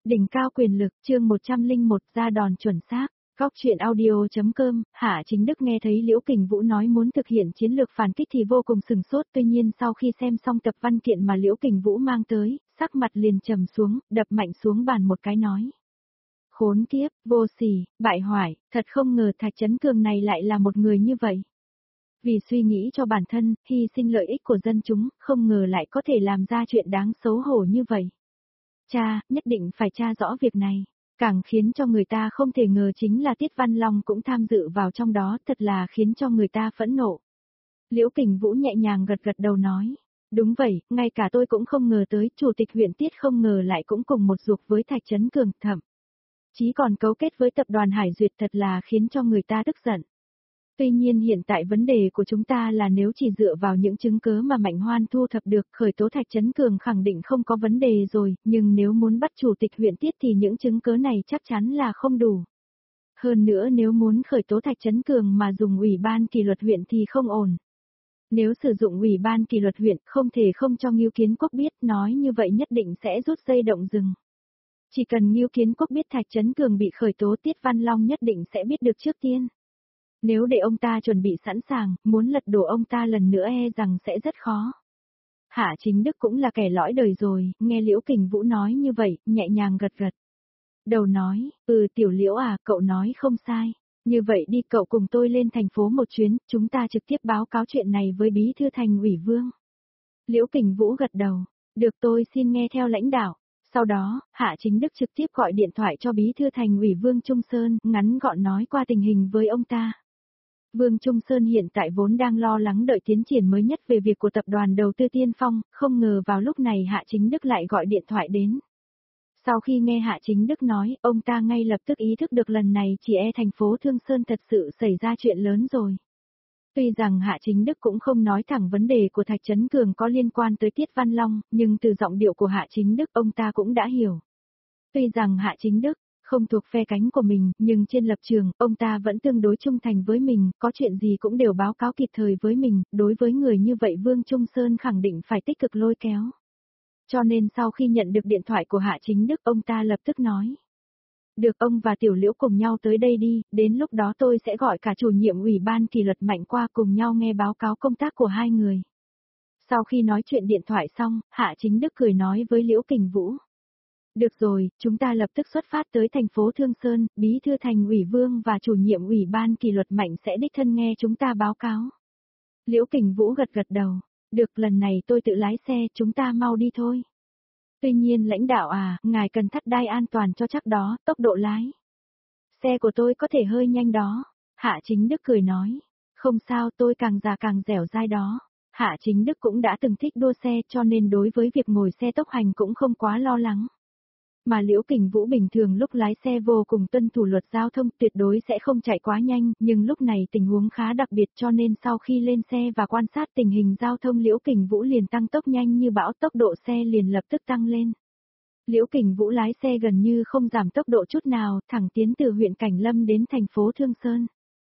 Đỉnh cao quyền lực, chương 101, ra đòn chuẩn xác. Góc truyện audio.com, Hạ Chính Đức nghe thấy Liễu Kình Vũ nói muốn thực hiện chiến lược phản kích thì vô cùng sừng sốt, tuy nhiên sau khi xem xong tập văn kiện mà Liễu Kình Vũ mang tới, sắc mặt liền trầm xuống, đập mạnh xuống bàn một cái nói. Khốn kiếp, vô sỉ, bại hoại, thật không ngờ Thạch Chấn Cường này lại là một người như vậy. Vì suy nghĩ cho bản thân, hy sinh lợi ích của dân chúng, không ngờ lại có thể làm ra chuyện đáng xấu hổ như vậy. Cha, nhất định phải tra rõ việc này. Càng khiến cho người ta không thể ngờ chính là Tiết Văn Long cũng tham dự vào trong đó, thật là khiến cho người ta phẫn nộ. Liễu Kình Vũ nhẹ nhàng gật gật đầu nói. Đúng vậy, ngay cả tôi cũng không ngờ tới, Chủ tịch huyện Tiết không ngờ lại cũng cùng một ruột với Thạch Chấn Cường, thậm chí còn cấu kết với tập đoàn Hải Duyệt, thật là khiến cho người ta tức giận. Tuy nhiên hiện tại vấn đề của chúng ta là nếu chỉ dựa vào những chứng cứ mà Mạnh Hoan thu thập được, khởi tố Thạch Chấn Cường khẳng định không có vấn đề rồi, nhưng nếu muốn bắt chủ tịch huyện Tiết thì những chứng cứ này chắc chắn là không đủ. Hơn nữa nếu muốn khởi tố Thạch Chấn Cường mà dùng ủy ban kỷ luật huyện thì không ổn. Nếu sử dụng ủy ban kỷ luật huyện không thể không cho Ngưu Kiến Quốc biết, nói như vậy nhất định sẽ rút dây động rừng. Chỉ cần Ngưu Kiến Quốc biết Thạch Chấn Cường bị khởi tố, Tiết Văn Long nhất định sẽ biết được trước tiên. Nếu để ông ta chuẩn bị sẵn sàng, muốn lật đổ ông ta lần nữa rằng sẽ rất khó. Hạ Chính Đức cũng là kẻ lõi đời rồi, nghe Liễu Kình Vũ nói như vậy, nhẹ nhàng gật gật. Đầu nói, Tiểu Liễu à, cậu nói không sai. Như vậy đi, cậu cùng tôi lên thành phố một chuyến, chúng ta trực tiếp báo cáo chuyện này với Bí thư Thành ủy Vương. Liễu Kình Vũ gật đầu, được, tôi xin nghe theo lãnh đạo. Sau đó, Hạ Chính Đức trực tiếp gọi điện thoại cho Bí thư Thành ủy Vương Trung Sơn, ngắn gọn nói qua tình hình với ông ta. Vương Trung Sơn hiện tại vốn đang lo lắng đợi tiến triển mới nhất về việc của tập đoàn đầu tư Tiên Phong, không ngờ vào lúc này Hạ Chính Đức lại gọi điện thoại đến. Sau khi nghe Hạ Chính Đức nói, ông ta ngay lập tức ý thức được lần này chỉ thành phố Thương Sơn thật sự xảy ra chuyện lớn rồi. Tuy rằng Hạ Chính Đức cũng không nói thẳng vấn đề của Thạch Chấn Cường có liên quan tới Tiết Văn Long, nhưng từ giọng điệu của Hạ Chính Đức ông ta cũng đã hiểu. Tuy rằng Hạ Chính Đức không thuộc phe cánh của mình, nhưng trên lập trường, ông ta vẫn tương đối trung thành với mình, có chuyện gì cũng đều báo cáo kịp thời với mình, đối với người như vậy Vương Trung Sơn khẳng định phải tích cực lôi kéo. Cho nên sau khi nhận được điện thoại của Hạ Chính Đức, ông ta lập tức nói. Được, ông và Tiểu Liễu cùng nhau tới đây đi, đến lúc đó tôi sẽ gọi cả chủ nhiệm ủy ban kỷ luật Mạnh qua cùng nhau nghe báo cáo công tác của hai người. Sau khi nói chuyện điện thoại xong, Hạ Chính Đức cười nói với Liễu Kình Vũ. Được rồi, chúng ta lập tức xuất phát tới thành phố Thương Sơn, Bí thư Thành ủy Vương và chủ nhiệm ủy ban kỷ luật Mạnh sẽ đích thân nghe chúng ta báo cáo. Liễu Kình Vũ gật gật đầu. Được, lần này tôi tự lái xe, chúng ta mau đi thôi. Tuy nhiên lãnh đạo à, ngài cần thắt đai an toàn cho chắc đó, tốc độ lái. Xe của tôi có thể hơi nhanh đó. Hạ Chính Đức cười nói. Không sao, tôi càng già càng dẻo dai đó. Hạ Chính Đức cũng đã từng thích đua xe cho nên đối với việc ngồi xe tốc hành cũng không quá lo lắng. Mà Liễu Kình Vũ bình thường lúc lái xe vô cùng tuân thủ luật giao thông, tuyệt đối sẽ không chạy quá nhanh, nhưng lúc này tình huống khá đặc biệt cho nên sau khi lên xe và quan sát tình hình giao thông Liễu Kình Vũ liền tăng tốc nhanh như bão, tốc độ xe liền lập tức tăng lên. Liễu Kình Vũ lái xe gần như không giảm tốc độ chút nào, thẳng tiến từ huyện Cảnh Lâm đến thành phố Thương Sơn.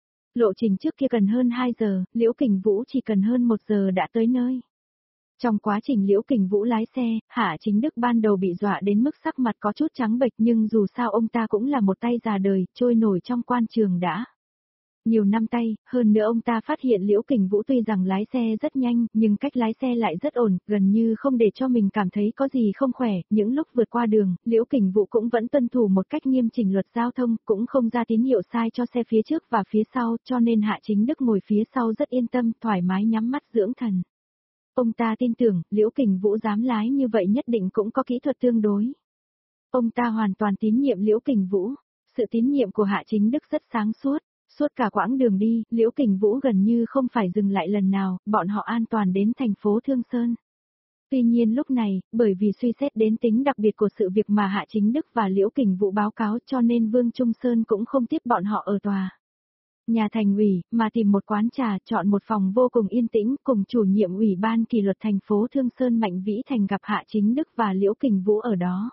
Lộ trình trước kia cần hơn 2 giờ, Liễu Kình Vũ chỉ cần hơn 1 giờ đã tới nơi. Trong quá trình Liễu Kình Vũ lái xe, Hạ Chính Đức ban đầu bị dọa đến mức sắc mặt có chút trắng bệch, nhưng dù sao ông ta cũng là một tay già đời, trôi nổi trong quan trường đã nhiều năm tay, hơn nữa ông ta phát hiện Liễu Kình Vũ tuy rằng lái xe rất nhanh, nhưng cách lái xe lại rất ổn, gần như không để cho mình cảm thấy có gì không khỏe, những lúc vượt qua đường, Liễu Kình Vũ cũng vẫn tuân thủ một cách nghiêm chỉnh luật giao thông, cũng không ra tín hiệu sai cho xe phía trước và phía sau, cho nên Hạ Chính Đức ngồi phía sau rất yên tâm, thoải mái nhắm mắt dưỡng thần. Ông ta tin tưởng, Liễu Kình Vũ dám lái như vậy nhất định cũng có kỹ thuật tương đối. Ông ta hoàn toàn tín nhiệm Liễu Kình Vũ. Sự tín nhiệm của Hạ Chính Đức rất sáng suốt. Suốt cả quãng đường đi, Liễu Kình Vũ gần như không phải dừng lại lần nào, bọn họ an toàn đến thành phố Thương Sơn. Tuy nhiên lúc này, bởi vì suy xét đến tính đặc biệt của sự việc mà Hạ Chính Đức và Liễu Kình Vũ báo cáo cho nên Vương Trung Sơn cũng không tiếp bọn họ ở tòa nhà thành ủy, mà tìm một quán trà, chọn một phòng vô cùng yên tĩnh, cùng chủ nhiệm ủy ban kỷ luật thành phố Thương Sơn Mạnh Vĩ Thành gặp Hạ Chính Đức và Liễu Kình Vũ ở đó.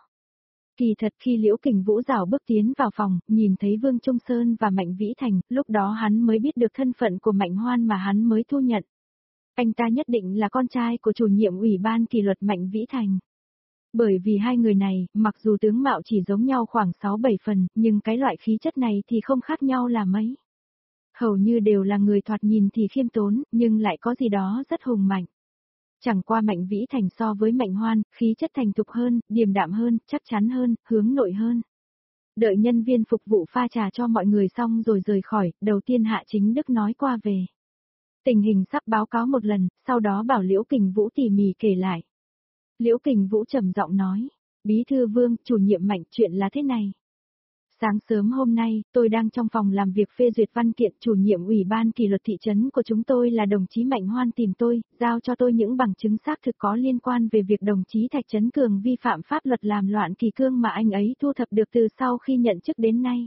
Kỳ thật khi Liễu Kình Vũ rảo bước tiến vào phòng, nhìn thấy Vương Trung Sơn và Mạnh Vĩ Thành, lúc đó hắn mới biết được thân phận của Mạnh Hoan mà hắn mới thu nhận. Anh ta nhất định là con trai của chủ nhiệm ủy ban kỷ luật Mạnh Vĩ Thành. Bởi vì hai người này, mặc dù tướng mạo chỉ giống nhau khoảng 6-7 phần, nhưng cái loại khí chất này thì không khác nhau là mấy. Hầu như đều là người thoạt nhìn thì khiêm tốn, nhưng lại có gì đó rất hùng mạnh. Chẳng qua Mạnh Vĩ Thành so với Mạnh Hoan, khí chất thành thục hơn, điềm đạm hơn, chắc chắn hơn, hướng nội hơn. Đợi nhân viên phục vụ pha trà cho mọi người xong rồi rời khỏi, đầu tiên Hạ Chính Đức nói qua về tình hình sắp báo cáo một lần, sau đó bảo Liễu Kình Vũ tỉ mỉ kể lại. Liễu Kình Vũ trầm giọng nói, Bí thư Vương, chủ nhiệm Mạnh, chuyện là thế này. Sáng sớm hôm nay, tôi đang trong phòng làm việc phê duyệt văn kiện, chủ nhiệm ủy ban kỷ luật thị trấn của chúng tôi là đồng chí Mạnh Hoan tìm tôi, giao cho tôi những bằng chứng xác thực có liên quan về việc đồng chí Thạch Trấn Cường vi phạm pháp luật làm loạn kỷ cương mà anh ấy thu thập được từ sau khi nhận chức đến nay.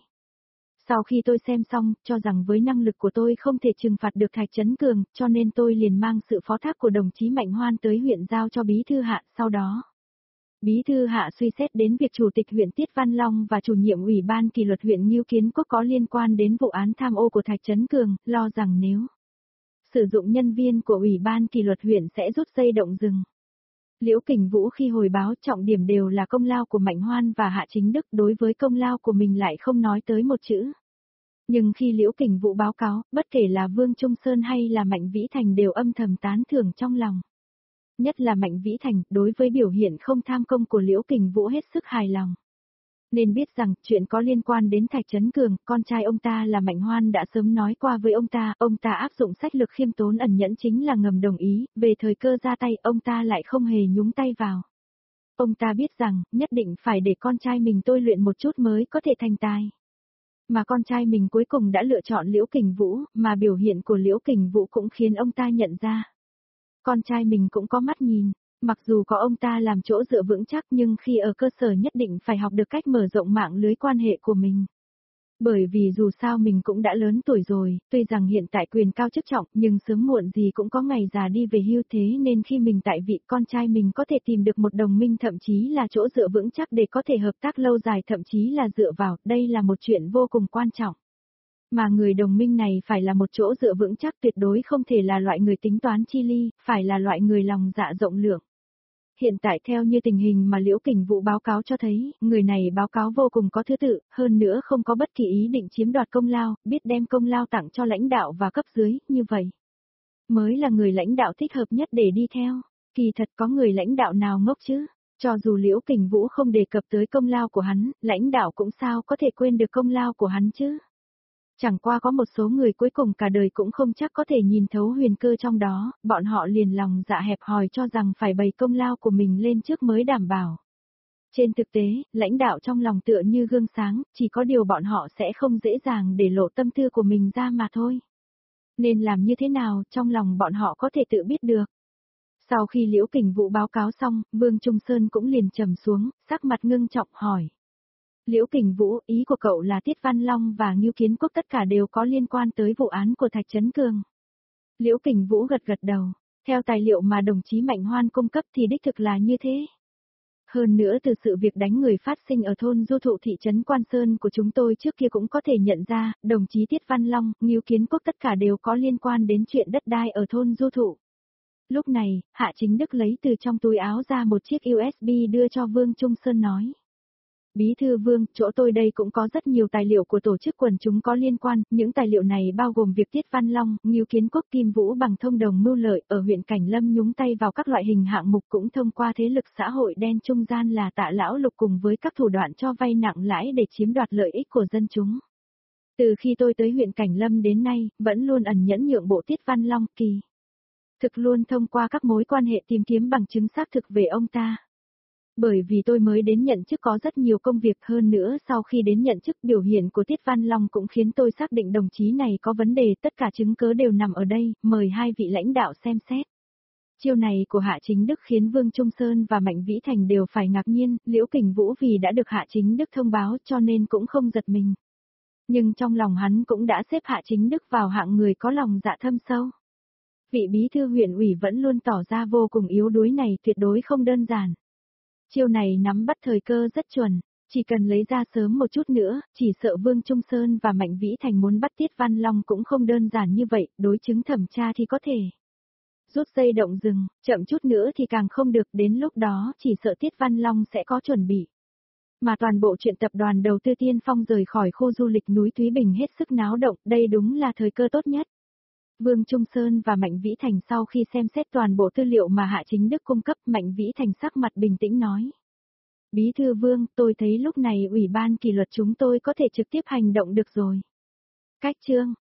Sau khi tôi xem xong, cho rằng với năng lực của tôi không thể trừng phạt được Thạch Trấn Cường, cho nên tôi liền mang sự phó thác của đồng chí Mạnh Hoan tới huyện giao cho Bí thư Hạ, sau đó. Bí thư Hạ suy xét đến việc chủ tịch huyện Tiết Văn Long và chủ nhiệm ủy ban kỷ luật huyện Ngưu Kiến Quốc có liên quan đến vụ án tham ô của Thạch Trấn Cường, lo rằng nếu sử dụng nhân viên của ủy ban kỷ luật huyện sẽ rút dây động rừng. Liễu Kình Vũ khi hồi báo trọng điểm đều là công lao của Mạnh Hoan và Hạ Chính Đức, đối với công lao của mình lại không nói tới một chữ. Nhưng khi Liễu Kình Vũ báo cáo, bất kể là Vương Trung Sơn hay là Mạnh Vĩ Thành đều âm thầm tán thưởng trong lòng. Nhất là Mạnh Vĩ Thành, đối với biểu hiện không tham công của Liễu Kình Vũ hết sức hài lòng. Nên biết rằng, chuyện có liên quan đến Thạch Trấn Cường, con trai ông ta là Mạnh Hoan đã sớm nói qua với ông ta áp dụng sách lược khiêm tốn ẩn nhẫn chính là ngầm đồng ý, về thời cơ ra tay, ông ta lại không hề nhúng tay vào. Ông ta biết rằng, nhất định phải để con trai mình tôi luyện một chút mới có thể thành tài. Mà con trai mình cuối cùng đã lựa chọn Liễu Kình Vũ, mà biểu hiện của Liễu Kình Vũ cũng khiến ông ta nhận ra. Con trai mình cũng có mắt nhìn, mặc dù có ông ta làm chỗ dựa vững chắc nhưng khi ở cơ sở nhất định phải học được cách mở rộng mạng lưới quan hệ của mình. Bởi vì dù sao mình cũng đã lớn tuổi rồi, tuy rằng hiện tại quyền cao chức trọng nhưng sớm muộn gì cũng có ngày già đi về hưu, thế nên khi mình tại vị con trai mình có thể tìm được một đồng minh thậm chí là chỗ dựa vững chắc để có thể hợp tác lâu dài thậm chí là dựa vào, đây là một chuyện vô cùng quan trọng. Mà người đồng minh này phải là một chỗ dựa vững chắc, tuyệt đối không thể là loại người tính toán chi ly, phải là loại người lòng dạ rộng lượng. Hiện tại theo như tình hình mà Liễu Kình Vũ báo cáo cho thấy, người này báo cáo vô cùng có thứ tự, hơn nữa không có bất kỳ ý định chiếm đoạt công lao, biết đem công lao tặng cho lãnh đạo và cấp dưới, như vậy mới là người lãnh đạo thích hợp nhất để đi theo. Kỳ thật có người lãnh đạo nào ngốc chứ? Cho dù Liễu Kình Vũ không đề cập tới công lao của hắn, lãnh đạo cũng sao có thể quên được công lao của hắn chứ? Chẳng qua có một số người cuối cùng cả đời cũng không chắc có thể nhìn thấu huyền cơ trong đó, bọn họ liền lòng dạ hẹp hòi cho rằng phải bày công lao của mình lên trước mới đảm bảo. Trên thực tế, lãnh đạo trong lòng tựa như gương sáng, chỉ có điều bọn họ sẽ không dễ dàng để lộ tâm tư của mình ra mà thôi. Nên làm như thế nào trong lòng bọn họ có thể tự biết được. Sau khi Liễu Kình Vũ báo cáo xong, Vương Trung Sơn cũng liền trầm xuống, sắc mặt ngưng trọng hỏi. Liễu Kình Vũ, ý của cậu là Tiết Văn Long và Ngưu Kiến Quốc tất cả đều có liên quan tới vụ án của Thạch Trấn Cường. Liễu Kình Vũ gật gật đầu, theo tài liệu mà đồng chí Mạnh Hoan cung cấp thì đích thực là như thế. Hơn nữa từ sự việc đánh người phát sinh ở thôn Du Thụ thị trấn Quan Sơn của chúng tôi trước kia cũng có thể nhận ra, đồng chí Tiết Văn Long, Ngưu Kiến Quốc tất cả đều có liên quan đến chuyện đất đai ở thôn Du Thụ. Lúc này, Hạ Chính Đức lấy từ trong túi áo ra một chiếc USB đưa cho Vương Trung Sơn nói. Bí thư Vương, chỗ tôi đây cũng có rất nhiều tài liệu của tổ chức quần chúng có liên quan, những tài liệu này bao gồm việc Tiết Văn Long, Ngưu Kiến Quốc, Kim Vũ bằng thông đồng mưu lợi ở huyện Cảnh Lâm nhúng tay vào các loại hình hạng mục cũng thông qua thế lực xã hội đen trung gian là Tạ Lão Lục cùng với các thủ đoạn cho vay nặng lãi để chiếm đoạt lợi ích của dân chúng. Từ khi tôi tới huyện Cảnh Lâm đến nay, vẫn luôn ẩn nhẫn nhượng bộ Tiết Văn Long, kỳ thực luôn thông qua các mối quan hệ tìm kiếm bằng chứng xác thực về ông ta. Bởi vì tôi mới đến nhận chức có rất nhiều công việc, hơn nữa sau khi đến nhận chức biểu hiện của Tiết Văn Long cũng khiến tôi xác định đồng chí này có vấn đề, tất cả chứng cứ đều nằm ở đây, mời hai vị lãnh đạo xem xét. Chiêu này của Hạ Chính Đức khiến Vương Trung Sơn và Mạnh Vĩ Thành đều phải ngạc nhiên, Liễu Kình Vũ vì đã được Hạ Chính Đức thông báo cho nên cũng không giật mình. Nhưng trong lòng hắn cũng đã xếp Hạ Chính Đức vào hạng người có lòng dạ thâm sâu. Vị bí thư huyện ủy vẫn luôn tỏ ra vô cùng yếu đuối này tuyệt đối không đơn giản. Chiêu này nắm bắt thời cơ rất chuẩn, chỉ cần lấy ra sớm một chút nữa, chỉ sợ Vương Trung Sơn và Mạnh Vĩ Thành muốn bắt Tiết Văn Long cũng không đơn giản như vậy, đối chứng thẩm tra thì có thể. Rút dây động rừng, chậm chút nữa thì càng không được, đến lúc đó chỉ sợ Tiết Văn Long sẽ có chuẩn bị. Mà toàn bộ chuyện tập đoàn đầu tư Tiên Phong rời khỏi khu du lịch núi Thúy Bình hết sức náo động, đây đúng là thời cơ tốt nhất. Vương Trung Sơn và Mạnh Vĩ Thành sau khi xem xét toàn bộ tư liệu mà Hạ Chính Đức cung cấp, Mạnh Vĩ Thành sắc mặt bình tĩnh nói. Bí thư Vương, tôi thấy lúc này ủy ban kỷ luật chúng tôi có thể trực tiếp hành động được rồi. Cách chương